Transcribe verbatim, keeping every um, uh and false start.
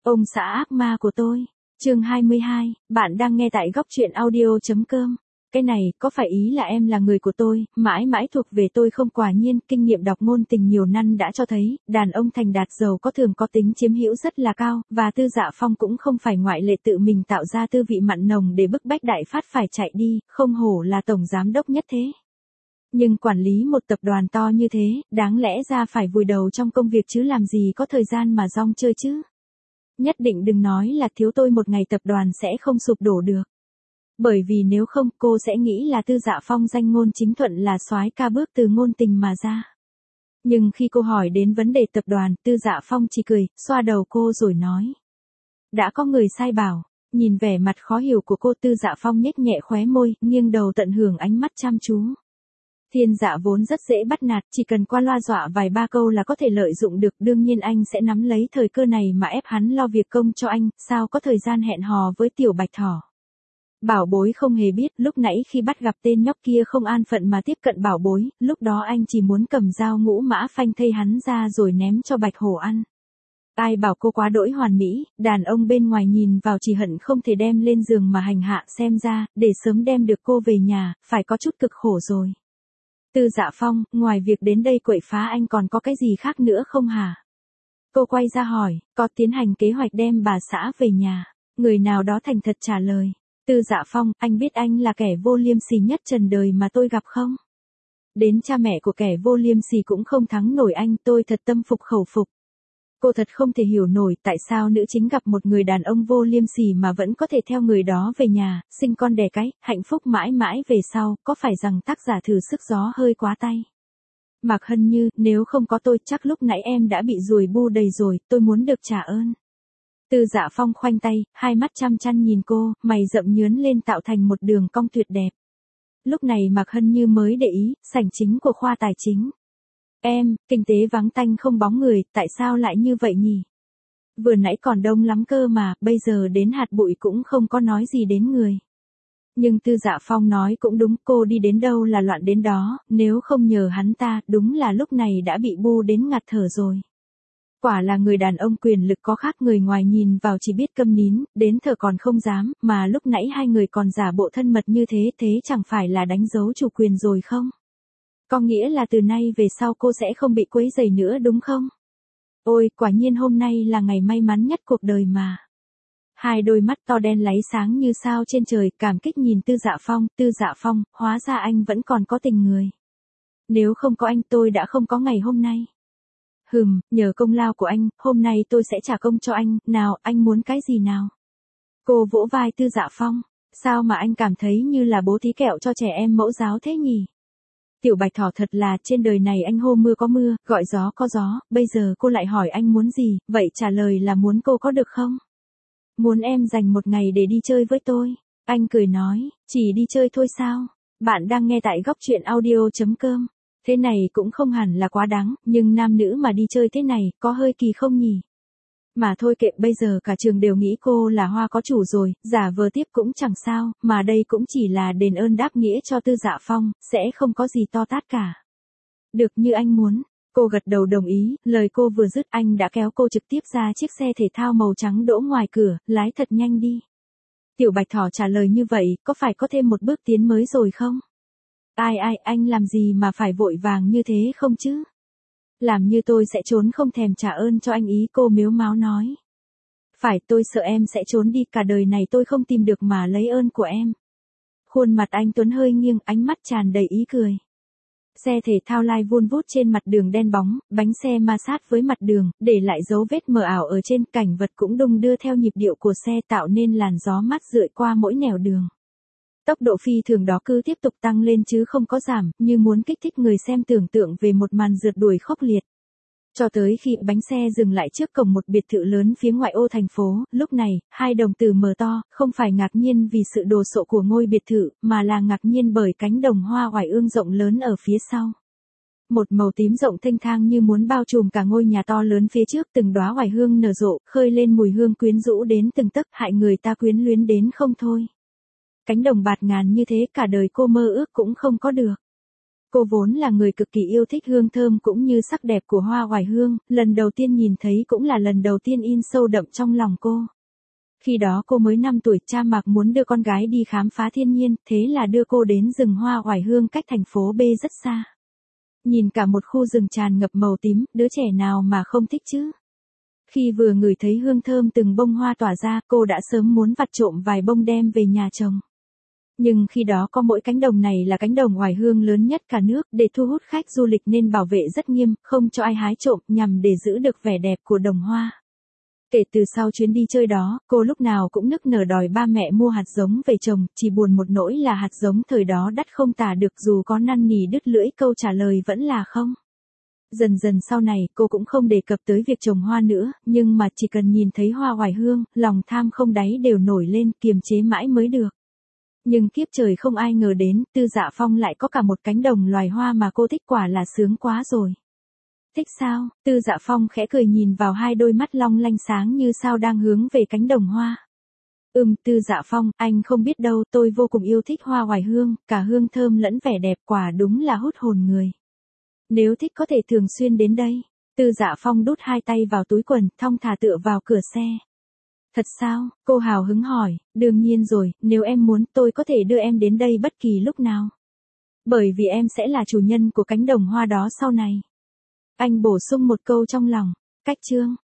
Ông xã ác ma của tôi. Chương hai mươi hai, bạn đang nghe tại góc truyện audio.com. Cái này, có phải ý là em là người của tôi, mãi mãi thuộc về tôi không? Quả nhiên, kinh nghiệm đọc ngôn tình nhiều năm đã cho thấy, đàn ông thành đạt giàu có thường có tính chiếm hữu rất là cao, và Tư Dạ Phong cũng không phải ngoại lệ, tự mình tạo ra tư vị mặn nồng để bức bách Đại Phát phải chạy đi, không hổ là tổng giám đốc nhất thế. Nhưng quản lý một tập đoàn to như thế, đáng lẽ ra phải vùi đầu trong công việc chứ làm gì có thời gian mà rong chơi chứ. Nhất định đừng nói là thiếu tôi một ngày tập đoàn sẽ không sụp đổ được. Bởi vì nếu không cô sẽ nghĩ là Tư Dạ Phong danh ngôn chính thuận là soái ca bước từ ngôn tình mà ra. Nhưng khi cô hỏi đến vấn đề tập đoàn, Tư Dạ Phong chỉ cười, xoa đầu cô rồi nói. Đã có người sai bảo. Nhìn vẻ mặt khó hiểu của cô, Tư Dạ Phong nhếch nhẹ khóe môi, nghiêng đầu tận hưởng ánh mắt chăm chú. Thiên Dạ vốn rất dễ bắt nạt, chỉ cần qua loa dọa vài ba câu là có thể lợi dụng được, đương nhiên anh sẽ nắm lấy thời cơ này mà ép hắn lo việc công cho anh, sao có thời gian hẹn hò với tiểu bạch thỏ. Bảo bối không hề biết, lúc nãy khi bắt gặp tên nhóc kia không an phận mà tiếp cận bảo bối, lúc đó anh chỉ muốn cầm dao ngũ mã phanh thây hắn ra rồi ném cho bạch hổ ăn. Ai bảo cô quá đỗi hoàn mỹ, đàn ông bên ngoài nhìn vào chỉ hận không thể đem lên giường mà hành hạ, xem ra, để sớm đem được cô về nhà, phải có chút cực khổ rồi. Tư Dạ Phong, ngoài việc đến đây quậy phá anh còn có cái gì khác nữa không hả? Cô quay ra hỏi, có tiến hành kế hoạch đem bà xã về nhà. Người nào đó thành thật trả lời. Tư Dạ Phong, anh biết anh là kẻ vô liêm sỉ nhất trần đời mà tôi gặp không? Đến cha mẹ của kẻ vô liêm sỉ cũng không thắng nổi anh, tôi thật tâm phục khẩu phục. Cô thật không thể hiểu nổi tại sao nữ chính gặp một người đàn ông vô liêm sỉ mà vẫn có thể theo người đó về nhà, sinh con đẻ cái, hạnh phúc mãi mãi về sau, có phải rằng tác giả thử sức gió hơi quá tay? Mạc Hân Như, nếu không có tôi chắc lúc nãy em đã bị ruồi bu đầy rồi, tôi muốn được trả ơn. Tư Dạ Phong khoanh tay, hai mắt chăm chăm nhìn cô, mày rậm nhướn lên tạo thành một đường cong tuyệt đẹp. Lúc này Mạc Hân Như mới để ý, sảnh chính của khoa tài chính. Em, kinh tế vắng tanh không bóng người, tại sao lại như vậy nhỉ? Vừa nãy còn đông lắm cơ mà, bây giờ đến hạt bụi cũng không có nói gì đến người. Nhưng Tư Dạ Phong nói cũng đúng, cô đi đến đâu là loạn đến đó, nếu không nhờ hắn ta, đúng là lúc này đã bị bu đến ngạt thở rồi. Quả là người đàn ông quyền lực có khác, người ngoài nhìn vào chỉ biết câm nín, đến thở còn không dám, mà lúc nãy hai người còn giả bộ thân mật như thế, thế chẳng phải là đánh dấu chủ quyền rồi không? Có nghĩa là từ nay về sau cô sẽ không bị quấy rầy nữa đúng không? Ôi, quả nhiên hôm nay là ngày may mắn nhất cuộc đời mà. Hai đôi mắt to đen láy sáng như sao trên trời, cảm kích nhìn Tư Dạ Phong, Tư Dạ Phong, hóa ra anh vẫn còn có tình người. Nếu không có anh tôi đã không có ngày hôm nay. Hừm, nhờ công lao của anh, hôm nay tôi sẽ trả công cho anh, nào, anh muốn cái gì nào? Cô vỗ vai Tư Dạ Phong, sao mà anh cảm thấy như là bố thí kẹo cho trẻ em mẫu giáo thế nhỉ? Tiểu bạch thỏ thật là, trên đời này anh hô mưa có mưa, gọi gió có gió, bây giờ cô lại hỏi anh muốn gì, vậy trả lời là muốn cô có được không? Muốn em dành một ngày để đi chơi với tôi. Anh cười nói, chỉ đi chơi thôi sao? Bạn đang nghe tại góc truyện audio.com. Thế này cũng không hẳn là quá đáng, nhưng nam nữ mà đi chơi thế này, có hơi kỳ không nhỉ? Mà thôi kệ, bây giờ cả trường đều nghĩ cô là hoa có chủ rồi, giả vờ tiếp cũng chẳng sao, mà đây cũng chỉ là đền ơn đáp nghĩa cho Tư Dạ Phong, sẽ không có gì to tát cả. Được như anh muốn. Cô gật đầu đồng ý, lời cô vừa dứt anh đã kéo cô trực tiếp ra chiếc xe thể thao màu trắng đỗ ngoài cửa, lái thật nhanh đi. Tiểu bạch thỏ trả lời như vậy, có phải có thêm một bước tiến mới rồi không? Ai ai, anh làm gì mà phải vội vàng như thế không chứ? Làm như tôi sẽ trốn không thèm trả ơn cho anh ý, cô mếu máo nói. Phải, tôi sợ em sẽ trốn đi, cả đời này tôi không tìm được mà lấy ơn của em. Khuôn mặt anh Tuấn hơi nghiêng, ánh mắt tràn đầy ý cười. Xe thể thao lai vun vút trên mặt đường đen bóng, bánh xe ma sát với mặt đường, để lại dấu vết mờ ảo ở trên, cảnh vật cũng đung đưa theo nhịp điệu của xe tạo nên làn gió mát rượi qua mỗi nẻo đường. Tốc độ phi thường đó cứ tiếp tục tăng lên chứ không có giảm, như muốn kích thích người xem tưởng tượng về một màn rượt đuổi khốc liệt. Cho tới khi bánh xe dừng lại trước cổng một biệt thự lớn phía ngoại ô thành phố, lúc này, hai đồng tử mở to, không phải ngạc nhiên vì sự đồ sộ của ngôi biệt thự, mà là ngạc nhiên bởi cánh đồng hoa oải ương rộng lớn ở phía sau. Một màu tím rộng thênh thang như muốn bao trùm cả ngôi nhà to lớn phía trước, từng đóa oải hương nở rộ, khơi lên mùi hương quyến rũ đến từng tấc, hại người ta quyến luyến đến không thôi. Cánh đồng bạt ngàn như thế cả đời cô mơ ước cũng không có được. Cô vốn là người cực kỳ yêu thích hương thơm cũng như sắc đẹp của hoa oải hương, lần đầu tiên nhìn thấy cũng là lần đầu tiên in sâu đậm trong lòng cô. Khi đó cô mới năm tuổi, cha Mạc muốn đưa con gái đi khám phá thiên nhiên, thế là đưa cô đến rừng hoa oải hương cách thành phố B rất xa. Nhìn cả một khu rừng tràn ngập màu tím, đứa trẻ nào mà không thích chứ? Khi vừa ngửi thấy hương thơm từng bông hoa tỏa ra, cô đã sớm muốn vặt trộm vài bông đem về nhà trồng. Nhưng khi đó có mỗi cánh đồng này là cánh đồng oải hương lớn nhất cả nước, để thu hút khách du lịch nên bảo vệ rất nghiêm, không cho ai hái trộm, nhằm để giữ được vẻ đẹp của đồng hoa. Kể từ sau chuyến đi chơi đó, cô lúc nào cũng nức nở đòi ba mẹ mua hạt giống về trồng, chỉ buồn một nỗi là hạt giống thời đó đắt không tả được, dù có năn nỉ đứt lưỡi câu trả lời vẫn là không. Dần dần sau này, cô cũng không đề cập tới việc trồng hoa nữa, nhưng mà chỉ cần nhìn thấy hoa oải hương, lòng tham không đáy đều nổi lên, kiềm chế mãi mới được. Nhưng kiếp trời không ai ngờ đến, Tư Dạ Phong lại có cả một cánh đồng loài hoa mà cô thích, quả là sướng quá rồi. Thích sao? Tư Dạ Phong khẽ cười nhìn vào hai đôi mắt long lanh sáng như sao đang hướng về cánh đồng hoa. Ừm, Tư Dạ Phong, anh không biết đâu, tôi vô cùng yêu thích hoa oải hương, cả hương thơm lẫn vẻ đẹp, quả đúng là hút hồn người. Nếu thích có thể thường xuyên đến đây. Tư Dạ Phong đút hai tay vào túi quần, thong thả tựa vào cửa xe. Thật sao? Cô hào hứng hỏi. Đương nhiên rồi, nếu em muốn tôi có thể đưa em đến đây bất kỳ lúc nào. Bởi vì em sẽ là chủ nhân của cánh đồng hoa đó sau này. Anh bổ sung một câu trong lòng. Cách chương.